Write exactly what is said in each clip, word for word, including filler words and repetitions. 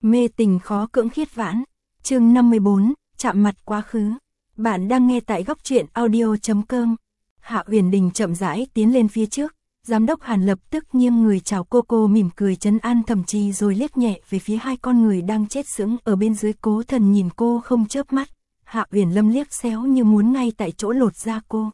Mê tình khó cưỡng khiết vãn. Chương năm mươi bốn, chạm mặt quá khứ. Bạn đang nghe tại góc truyện audio chấm com. Hạ Uyển Đình chậm rãi tiến lên phía trước, giám đốc Hàn lập tức nghiêng người chào cô cô mỉm cười trấn an Thẩm Trì rồi liếc nhẹ về phía hai con người đang chết sững ở bên dưới. Cố Thần nhìn cô không chớp mắt, Hạ Uyển Lâm liếc xéo như muốn ngay tại chỗ lột da cô.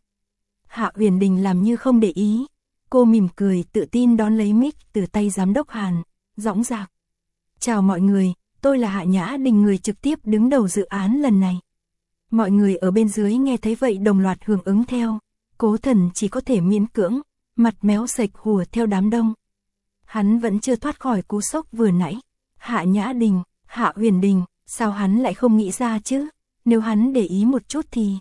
Hạ Uyển Đình làm như không để ý, cô mỉm cười tự tin đón lấy mic từ tay giám đốc Hàn, dõng dạc. Chào mọi người, tôi là Hạ Nhã Đình, người trực tiếp đứng đầu dự án lần này. Mọi người ở bên dưới nghe thấy vậy đồng loạt hưởng ứng theo. Cố Thần chỉ có thể miễn cưỡng, mặt méo sạch hùa theo đám đông. Hắn vẫn chưa thoát khỏi cú sốc vừa nãy. Hạ Nhã Đình, Hạ Uyển Đình, sao hắn lại không nghĩ ra chứ? Nếu hắn để ý một chút thì...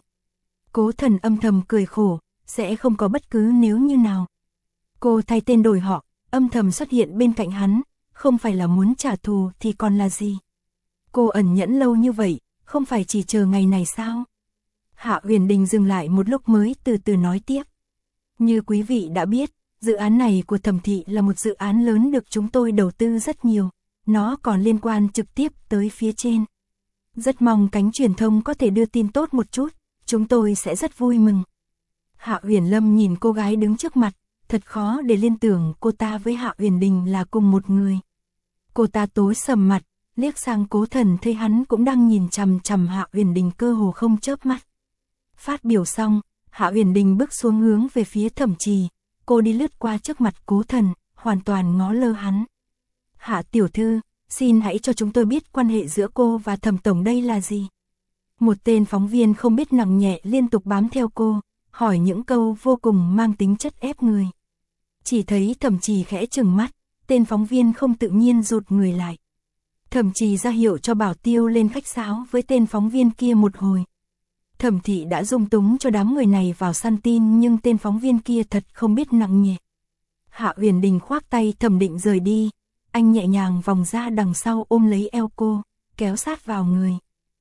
Cố Thần âm thầm cười khổ, sẽ không có bất cứ nếu như nào. Cô thay tên đổi họ, âm thầm xuất hiện bên cạnh hắn, không phải là muốn trả thù thì còn là gì? Cô ẩn nhẫn lâu như vậy, không phải chỉ chờ ngày này sao? Hạ Uyển Đình dừng lại một lúc mới từ từ nói tiếp. Như quý vị đã biết, dự án này của Thẩm thị là một dự án lớn được chúng tôi đầu tư rất nhiều, nó còn liên quan trực tiếp tới phía trên. Rất mong cánh truyền thông có thể đưa tin tốt một chút, chúng tôi sẽ rất vui mừng. Hạ Uyển Lâm nhìn cô gái đứng trước mặt, thật khó để liên tưởng cô ta với Hạ Uyển Đình là cùng một người. Cô ta tối sầm mặt, liếc sang Cố Thần thấy hắn cũng đang nhìn chằm chằm Hạ Uyển Đình cơ hồ không chớp mắt. Phát biểu xong, Hạ Uyển Đình bước xuống hướng về phía Thẩm Trì, cô đi lướt qua trước mặt Cố Thần, hoàn toàn ngó lơ hắn. Hạ tiểu thư, xin hãy cho chúng tôi biết quan hệ giữa cô và Thẩm tổng đây là gì? Một tên phóng viên không biết nặng nhẹ liên tục bám theo cô, hỏi những câu vô cùng mang tính chất ép người. Chỉ thấy Thẩm Trì khẽ trừng mắt, tên phóng viên không tự nhiên rụt người lại. Thẩm Trì ra hiệu cho bảo tiêu lên khách sáo với tên phóng viên kia một hồi. Thẩm thị đã dung túng cho đám người này vào săn tin, nhưng tên phóng viên kia thật không biết nặng nhẹ. Hạ Uyển Đình khoác tay Thẩm định rời đi, anh nhẹ nhàng vòng ra đằng sau ôm lấy eo cô, kéo sát vào người.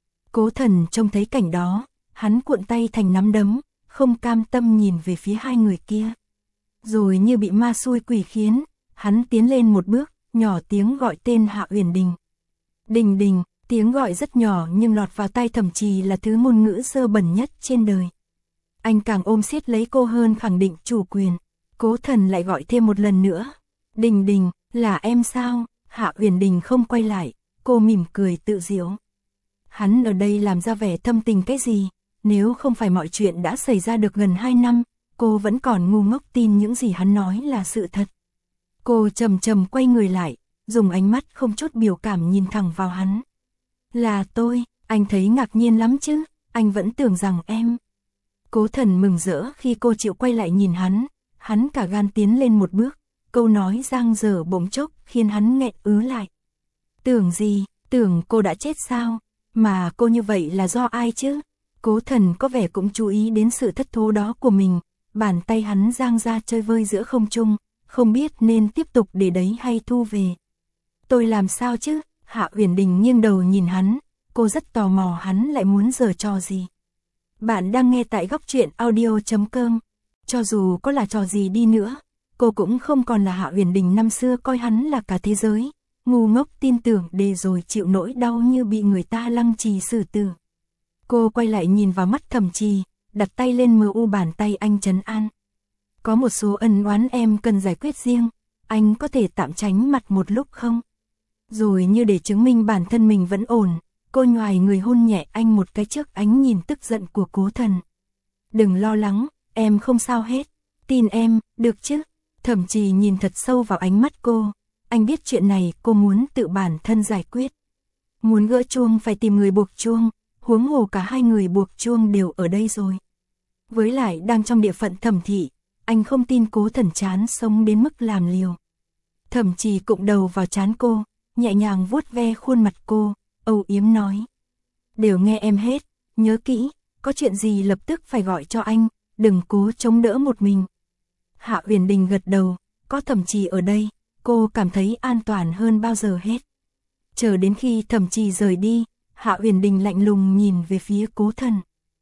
Cố Thần trông thấy cảnh đó, hắn cuộn tay thành nắm đấm, không cam tâm nhìn về phía hai người kia. Rồi như bị ma xui quỷ khiến, hắn tiến lên một bước, nhỏ tiếng gọi tên Hạ Uyển Đình. Đình Đình, tiếng gọi rất nhỏ nhưng lọt vào tai Thẩm Trì là thứ ngôn ngữ dơ bẩn nhất trên đời. Anh càng ôm siết lấy cô hơn, khẳng định chủ quyền. Cố Thần lại gọi thêm một lần nữa. Đình Đình, là em sao? Hạ Uyển Đình không quay lại, cô mỉm cười tự giễu. Hắn ở đây làm ra vẻ thâm tình cái gì? Nếu không phải mọi chuyện đã xảy ra được gần hai năm, cô vẫn còn ngu ngốc tin những gì hắn nói là sự thật. Cô chậm chậm quay người lại, dùng ánh mắt không chút biểu cảm nhìn thẳng vào hắn. Là tôi, anh thấy ngạc nhiên lắm chứ, anh vẫn tưởng rằng em. Cố Thần mừng rỡ khi cô chịu quay lại nhìn hắn, hắn cả gan tiến lên một bước, câu nói giang dở bỗng chốc khiến hắn nghẹn ứ lại. Tưởng gì, tưởng cô đã chết sao, mà cô như vậy là do ai chứ? Cố Thần có vẻ cũng chú ý đến sự thất thố đó của mình, bàn tay hắn giang ra chơi vơi giữa không trung, không biết nên tiếp tục để đấy hay thu về. Tôi làm sao chứ? Hạ Uyển Đình nghiêng đầu nhìn hắn, cô rất tò mò hắn lại muốn giở trò gì. Bạn đang nghe tại góc truyện audio chấm com. Cho dù có là trò gì đi nữa, cô cũng không còn là Hạ Uyển Đình năm xưa coi hắn là cả thế giới, ngu ngốc tin tưởng để rồi chịu nỗi đau như bị người ta lăng trì xử tử. Cô quay lại nhìn vào mắt Thẩm Trì, đặt tay lên mờ u bàn tay anh trấn an. Có một số ân oán em cần giải quyết riêng, anh có thể tạm tránh mặt một lúc không? Rồi như để chứng minh bản thân mình vẫn ổn, cô nhoài người hôn nhẹ anh một cái trước ánh nhìn tức giận của Cố Thần. Đừng lo lắng, em không sao hết, tin em, được chứ? Thẩm Trì nhìn thật sâu vào ánh mắt cô, anh biết chuyện này cô muốn tự bản thân giải quyết. Muốn gỡ chuông phải tìm người buộc chuông, huống hồ cả hai người buộc chuông đều ở đây rồi. Với lại đang trong địa phận Thẩm thị, anh không tin Cố Thần chán sống đến mức làm liều. Thẩm Trì cụm đầu vào trán cô, nhẹ nhàng vuốt ve khuôn mặt cô, âu yếm nói. Đều nghe em hết, nhớ kỹ, có chuyện gì lập tức phải gọi cho anh, đừng cố chống đỡ một mình. Hạ Uyển Đình gật đầu, có Thẩm Trì ở đây, cô cảm thấy an toàn hơn bao giờ hết. Chờ đến khi Thẩm Trì rời đi, Hạ Uyển Đình lạnh lùng nhìn về phía Cố Thần.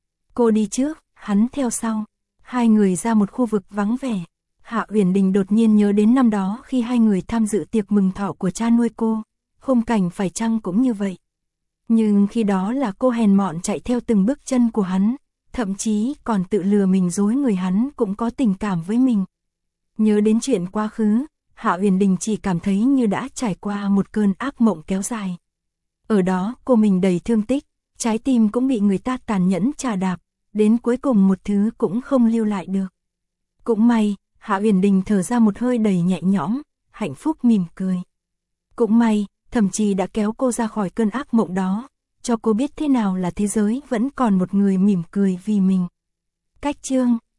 Cô đi trước, hắn theo sau. Hai người ra một khu vực vắng vẻ. Hạ Uyển Đình đột nhiên nhớ đến năm đó khi hai người tham dự tiệc mừng thọ của cha nuôi cô. khung cảnh phải chăng cũng như vậy. Nhưng khi đó là cô hèn mọn chạy theo từng bước chân của hắn, thậm chí còn tự lừa mình dối người hắn cũng có tình cảm với mình. Nhớ đến chuyện quá khứ, Hạ Uyển Đình chỉ cảm thấy như đã trải qua một cơn ác mộng kéo dài. Ở đó cô mình đầy thương tích, trái tim cũng bị người ta tàn nhẫn chà đạp, đến cuối cùng một thứ cũng không lưu lại được. Cũng may, Hạ Uyển Đình thở ra một hơi đầy nhẹ nhõm, hạnh phúc mỉm cười. Cũng may, Thẩm Trì đã kéo cô ra khỏi cơn ác mộng đó, cho cô biết thế nào là thế giới vẫn còn một người mỉm cười vì mình. Cách chương